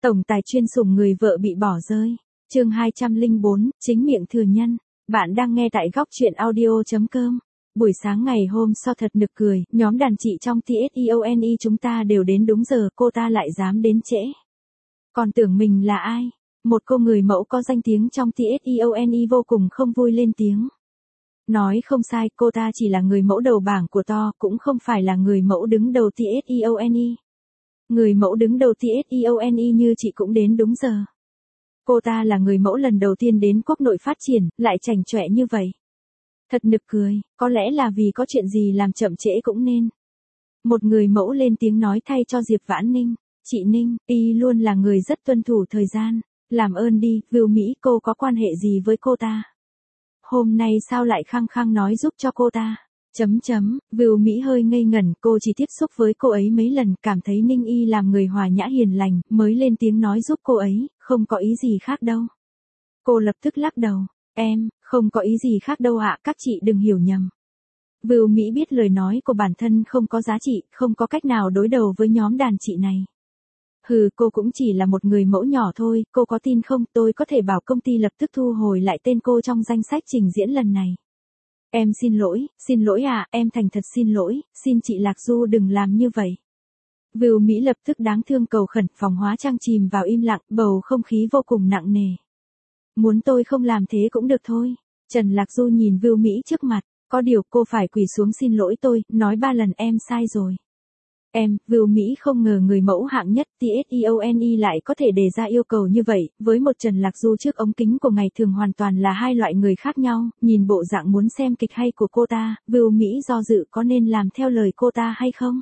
Tổng tài chuyên sủng người vợ bị bỏ rơi. Chương 204, chính miệng thừa nhân. Bạn đang nghe tại góc truyện audio.com. Buổi sáng ngày hôm sau thật nực cười, nhóm đàn chị trong TSEONE chúng ta đều đến đúng giờ, cô ta lại dám đến trễ. Còn tưởng mình là ai? Một cô người mẫu có danh tiếng trong TSEONE vô cùng không vui lên tiếng. Nói không sai, cô ta chỉ là người mẫu đầu bảng của to, cũng không phải là người mẫu đứng đầu TSEONE. Người mẫu đứng đầu TSEONE như chị cũng đến đúng giờ. Cô ta là người mẫu lần đầu tiên đến quốc nội phát triển, lại chảnh chọe như vậy. Thật nực cười, có lẽ là vì có chuyện gì làm chậm trễ cũng nên. Một người mẫu lên tiếng nói thay cho Diệp Vãn Ninh. Chị Ninh, y luôn là người rất tuân thủ thời gian. Làm ơn đi, Vưu Mỹ cô có quan hệ gì với cô ta? Hôm nay sao lại khăng khăng nói giúp cho cô ta? Vưu Mỹ hơi ngây ngẩn, cô chỉ tiếp xúc với cô ấy mấy lần, cảm thấy Ninh Y làm người hòa nhã hiền lành, mới lên tiếng nói giúp cô ấy, không có ý gì khác đâu. Cô lập tức lắc đầu, em, không có ý gì khác đâu ạ, các chị đừng hiểu nhầm. Vưu Mỹ biết lời nói của bản thân không có giá trị, không có cách nào đối đầu với nhóm đàn chị này. Hừ, cô cũng chỉ là một người mẫu nhỏ thôi, cô có tin không, tôi có thể bảo công ty lập tức thu hồi lại tên cô trong danh sách trình diễn lần này. Em xin lỗi à, em thành thật xin lỗi, xin chị Lạc Du đừng làm như vậy. Vưu Mỹ lập tức đáng thương cầu khẩn, phòng hóa trang chìm vào im lặng, bầu không khí vô cùng nặng nề. Muốn tôi không làm thế cũng được thôi. Trần Lạc Du nhìn Vưu Mỹ trước mặt, có điều cô phải quỳ xuống xin lỗi tôi, nói 3 lần em sai rồi. Em, Vưu Mỹ không ngờ người mẫu hạng nhất TSEONE lại có thể đề ra yêu cầu như vậy, với một Trần Lạc Du trước ống kính của ngày thường hoàn toàn là hai loại người khác nhau, nhìn bộ dạng muốn xem kịch hay của cô ta, Vưu Mỹ do dự có nên làm theo lời cô ta hay không?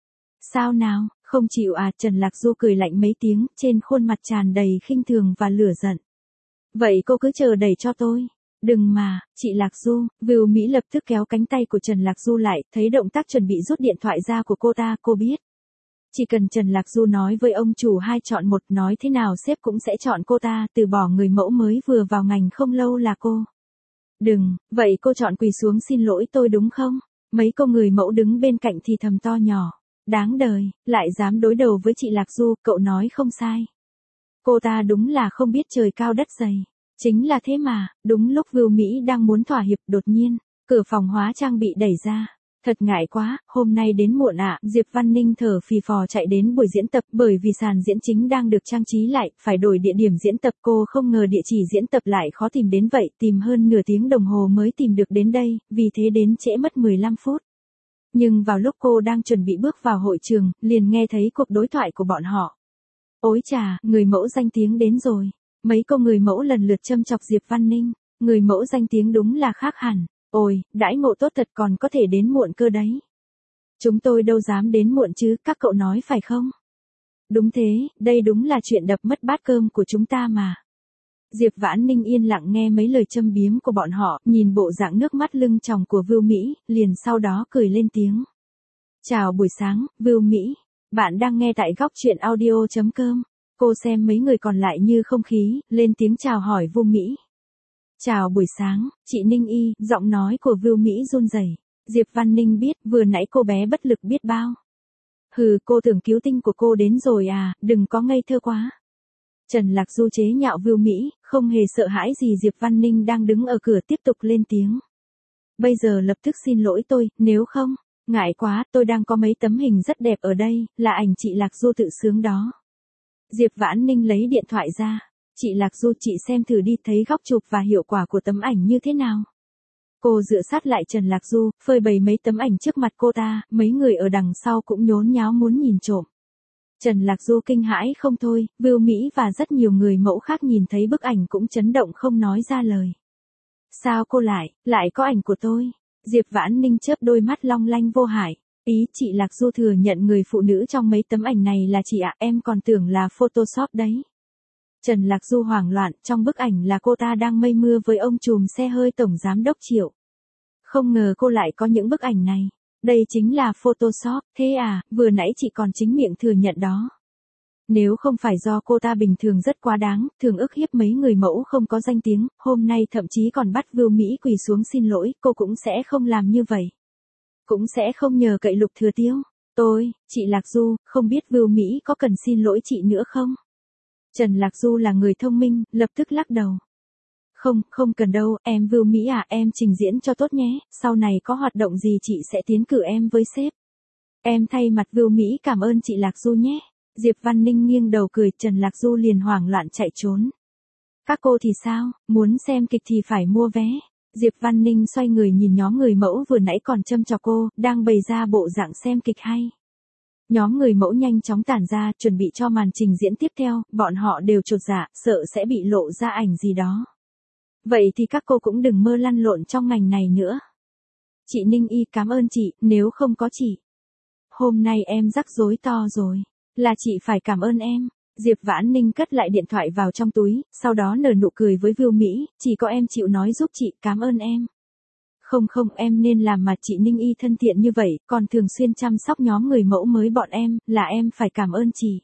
Sao nào, không chịu à? Trần Lạc Du cười lạnh mấy tiếng, trên khuôn mặt tràn đầy khinh thường và lửa giận. Vậy cô cứ chờ đẩy cho tôi. Đừng mà, chị Lạc Du, Vưu Mỹ lập tức kéo cánh tay của Trần Lạc Du lại, thấy động tác chuẩn bị rút điện thoại ra của cô ta, cô biết. Chỉ cần Trần Lạc Du nói với ông chủ 2 chọn 1, nói thế nào sếp cũng sẽ chọn cô ta, từ bỏ người mẫu mới vừa vào ngành không lâu là cô. Đừng, vậy cô chọn quỳ xuống xin lỗi tôi đúng không? Mấy cô người mẫu đứng bên cạnh thì thầm to nhỏ. Đáng đời, lại dám đối đầu với chị Lạc Du, cậu nói không sai. Cô ta đúng là không biết trời cao đất dày. Chính là thế mà, đúng lúc Vưu Mỹ đang muốn thỏa hiệp, đột nhiên, cửa phòng hóa trang bị đẩy ra. Thật ngại quá, hôm nay đến muộn ạ, Diệp Văn Ninh thở phì phò chạy đến buổi diễn tập, bởi vì sàn diễn chính đang được trang trí lại, phải đổi địa điểm diễn tập, cô không ngờ địa chỉ diễn tập lại khó tìm đến vậy, tìm hơn nửa tiếng đồng hồ mới tìm được đến đây, vì thế đến trễ mất 15 phút. Nhưng vào lúc cô đang chuẩn bị bước vào hội trường, liền nghe thấy cuộc đối thoại của bọn họ. Ôi chà, người mẫu danh tiếng đến rồi. Mấy cô người mẫu lần lượt châm chọc Diệp Văn Ninh, người mẫu danh tiếng đúng là khác hẳn. Ôi, đãi ngộ tốt thật, còn có thể đến muộn cơ đấy. Chúng tôi đâu dám đến muộn chứ, các cậu nói phải không? Đúng thế, đây đúng là chuyện đập mất bát cơm của chúng ta mà. Diệp Vãn Ninh yên lặng nghe mấy lời châm biếm của bọn họ, nhìn bộ dạng nước mắt lưng tròng của Vưu Mỹ, liền sau đó cười lên tiếng. Chào buổi sáng, Vưu Mỹ. Bạn đang nghe tại góc truyện audio.com. Cô xem mấy người còn lại như không khí, lên tiếng chào hỏi Vưu Mỹ. Chào buổi sáng, chị Ninh Y, giọng nói của Vưu Mỹ run rẩy. Diệp Văn Ninh biết, vừa nãy cô bé bất lực biết bao. Hừ, cô tưởng cứu tinh của cô đến rồi à, đừng có ngây thơ quá. Trần Lạc Du chế nhạo Vưu Mỹ, không hề sợ hãi gì. Diệp Văn Ninh đang đứng ở cửa tiếp tục lên tiếng. Bây giờ lập tức xin lỗi tôi, nếu không, ngại quá, tôi đang có mấy tấm hình rất đẹp ở đây, là ảnh chị Lạc Du tự sướng đó. Diệp Vãn Ninh lấy điện thoại ra. Chị Lạc Du, chị xem thử đi, thấy góc chụp và hiệu quả của tấm ảnh như thế nào. Cô dựa sát lại Trần Lạc Du, phơi bày mấy tấm ảnh trước mặt cô ta, mấy người ở đằng sau cũng nhốn nháo muốn nhìn trộm. Trần Lạc Du kinh hãi không thôi, Vưu Mỹ và rất nhiều người mẫu khác nhìn thấy bức ảnh cũng chấn động không nói ra lời. Sao cô lại có ảnh của tôi? Diệp Vãn Ninh chớp đôi mắt long lanh vô hại. Ý chị Lạc Du thừa nhận người phụ nữ trong mấy tấm ảnh này là chị ạ, em còn tưởng là Photoshop đấy. Trần Lạc Du hoảng loạn, trong bức ảnh là cô ta đang mây mưa với ông trùm xe hơi tổng giám đốc Triệu. Không ngờ cô lại có những bức ảnh này. Đây chính là Photoshop, thế à, vừa nãy chị còn chính miệng thừa nhận đó. Nếu không phải do cô ta bình thường rất quá đáng, thường ức hiếp mấy người mẫu không có danh tiếng, hôm nay thậm chí còn bắt Vưu Mỹ quỳ xuống xin lỗi, cô cũng sẽ không làm như vậy. Cũng sẽ không nhờ cậy Lục Thừa Tiêu. Chị Lạc Du, không biết Vưu Mỹ có cần xin lỗi chị nữa không? Trần Lạc Du là người thông minh, lập tức lắc đầu. Không cần đâu, em Vưu Mỹ à, em trình diễn cho tốt nhé, sau này có hoạt động gì chị sẽ tiến cử em với sếp. Em thay mặt Vưu Mỹ cảm ơn chị Lạc Du nhé. Diệp Văn Ninh nghiêng đầu cười, Trần Lạc Du liền hoảng loạn chạy trốn. Các cô thì sao, muốn xem kịch thì phải mua vé. Diệp Văn Ninh xoay người nhìn nhóm người mẫu vừa nãy còn châm chọc cô, đang bày ra bộ dạng xem kịch hay. Nhóm người mẫu nhanh chóng tản ra, chuẩn bị cho màn trình diễn tiếp theo, bọn họ đều chột dạ, sợ sẽ bị lộ ra ảnh gì đó. Vậy thì các cô cũng đừng mơ lăn lộn trong ngành này nữa. Chị Ninh Y cảm ơn chị, nếu không có chị. Hôm nay em rắc rối to rồi, là chị phải cảm ơn em. Diệp Vãn Ninh cất lại điện thoại vào trong túi, sau đó nở nụ cười với Vưu Mỹ, chỉ có em chịu nói giúp chị, cảm ơn em. Không em nên làm mà, chị Ninh Y thân thiện như vậy, còn thường xuyên chăm sóc nhóm người mẫu mới bọn em, là em phải cảm ơn chị.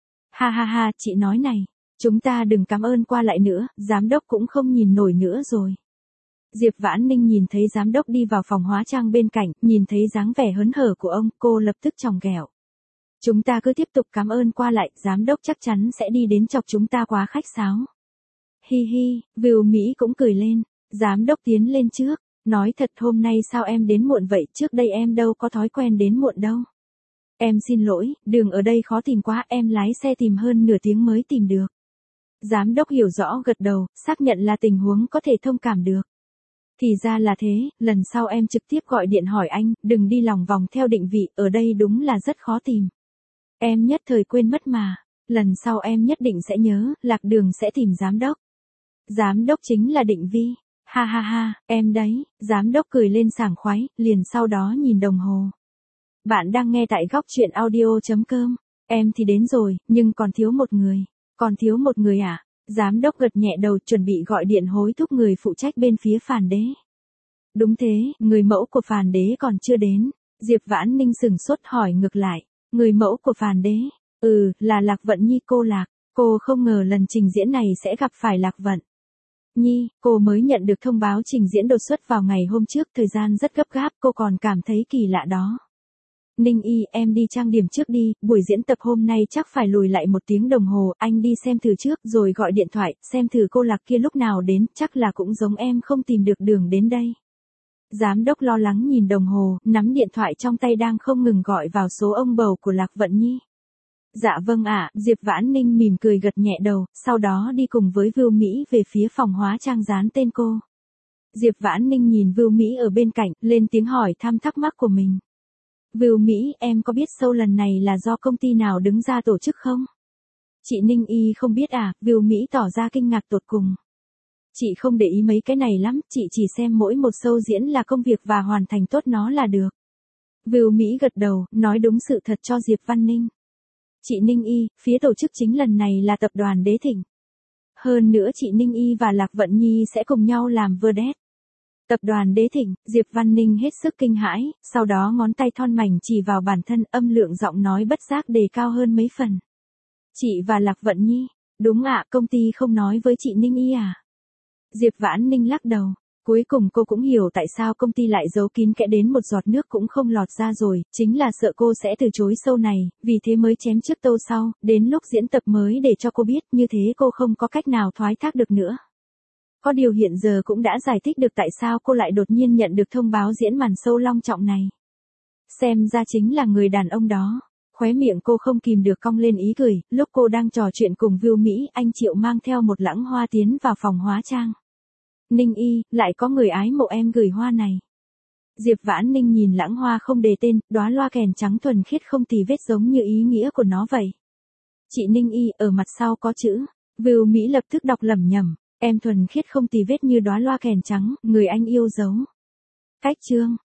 Ha, chị nói này, chúng ta đừng cảm ơn qua lại nữa, giám đốc cũng không nhìn nổi nữa rồi. Diệp Vãn Ninh nhìn thấy giám đốc đi vào phòng hóa trang bên cạnh, nhìn thấy dáng vẻ hớn hở của ông, cô lập tức chòng ghẹo. Chúng ta cứ tiếp tục cảm ơn qua lại, giám đốc chắc chắn sẽ đi đến chọc chúng ta quá khách sáo. Hi, Vưu Mỹ cũng cười lên, giám đốc tiến lên trước, nói thật hôm nay sao em đến muộn vậy, trước đây em đâu có thói quen đến muộn đâu. Em xin lỗi, đường ở đây khó tìm quá, em lái xe tìm hơn nửa tiếng mới tìm được. Giám đốc hiểu rõ gật đầu, xác nhận là tình huống có thể thông cảm được. Thì ra là thế, lần sau em trực tiếp gọi điện hỏi anh, đừng đi lòng vòng theo định vị, ở đây đúng là rất khó tìm. Em nhất thời quên mất mà, lần sau em nhất định sẽ nhớ, lạc đường sẽ tìm giám đốc. Giám đốc chính là Định Vi. Ha, em đấy, giám đốc cười lên sảng khoái, liền sau đó nhìn đồng hồ. Bạn đang nghe tại góc truyện audio.com. Em thì đến rồi, nhưng còn thiếu một người. Còn thiếu một người à? Giám đốc gật nhẹ đầu, chuẩn bị gọi điện hối thúc người phụ trách bên phía Phàn Đế. Đúng thế, người mẫu của Phàn Đế còn chưa đến. Diệp Vãn Ninh sừng sốt hỏi ngược lại. Người mẫu của Phàn Đế? Là Lạc Vận Nhi, cô Lạc. Cô không ngờ lần trình diễn này sẽ gặp phải Lạc Vận Nhi, cô mới nhận được thông báo trình diễn đột xuất vào ngày hôm trước, thời gian rất gấp gáp, cô còn cảm thấy kỳ lạ đó. Ninh Y, em đi trang điểm trước đi, buổi diễn tập hôm nay chắc phải lùi lại 1 tiếng đồng hồ, anh đi xem thử trước rồi gọi điện thoại, xem thử cô Lạc kia lúc nào đến, chắc là cũng giống em không tìm được đường đến đây. Giám đốc lo lắng nhìn đồng hồ, nắm điện thoại trong tay đang không ngừng gọi vào số ông bầu của Lạc Vận Nhi. Dạ vâng ạ, Diệp Vãn Ninh mỉm cười gật nhẹ đầu, sau đó đi cùng với Vưu Mỹ về phía phòng hóa trang dán tên cô. Diệp Vãn Ninh nhìn Vưu Mỹ ở bên cạnh, lên tiếng hỏi thăm thắc mắc của mình. Vưu Mỹ, em có biết show lần này là do công ty nào đứng ra tổ chức không? Chị Ninh Y không biết à, Vưu Mỹ tỏ ra kinh ngạc tột cùng. Chị không để ý mấy cái này lắm, chị chỉ xem mỗi một show diễn là công việc và hoàn thành tốt nó là được. Vưu Mỹ gật đầu, nói đúng sự thật cho Diệp Văn Ninh. Chị Ninh Y, phía tổ chức chính lần này là tập đoàn Đế Thịnh. Hơn nữa chị Ninh Y và Lạc Vận Nhi sẽ cùng nhau làm vedette. Tập đoàn Đế Thịnh, Diệp Văn Ninh hết sức kinh hãi, sau đó ngón tay thon mảnh chỉ vào bản thân, âm lượng giọng nói bất giác đề cao hơn mấy phần. Chị và Lạc Vận Nhi, đúng ạ, công ty không nói với chị Ninh Y à? Diệp Vãn Ninh lắc đầu. Cuối cùng cô cũng hiểu tại sao công ty lại giấu kín kẽ đến một giọt nước cũng không lọt ra rồi, chính là sợ cô sẽ từ chối show này, vì thế mới chém trước tâu sau, đến lúc diễn tập mới để cho cô biết, như thế cô không có cách nào thoái thác được nữa. Có điều hiện giờ cũng đã giải thích được tại sao cô lại đột nhiên nhận được thông báo diễn màn show long trọng này. Xem ra chính là người đàn ông đó. Khóe miệng cô không kìm được cong lên ý cười, lúc cô đang trò chuyện cùng Vưu Mỹ, anh Triệu mang theo một lẵng hoa tiến vào phòng hóa trang. Ninh Y, lại có người ái mộ em gửi hoa này. Diệp Vãn Ninh nhìn lẵng hoa không đề tên, đóa loa kèn trắng thuần khiết không tì vết giống như ý nghĩa của nó vậy. Chị Ninh Y, ở mặt sau có chữ. Vưu Mỹ lập tức đọc lẩm nhẩm, em thuần khiết không tì vết như đóa loa kèn trắng, người anh yêu dấu. Cách chương.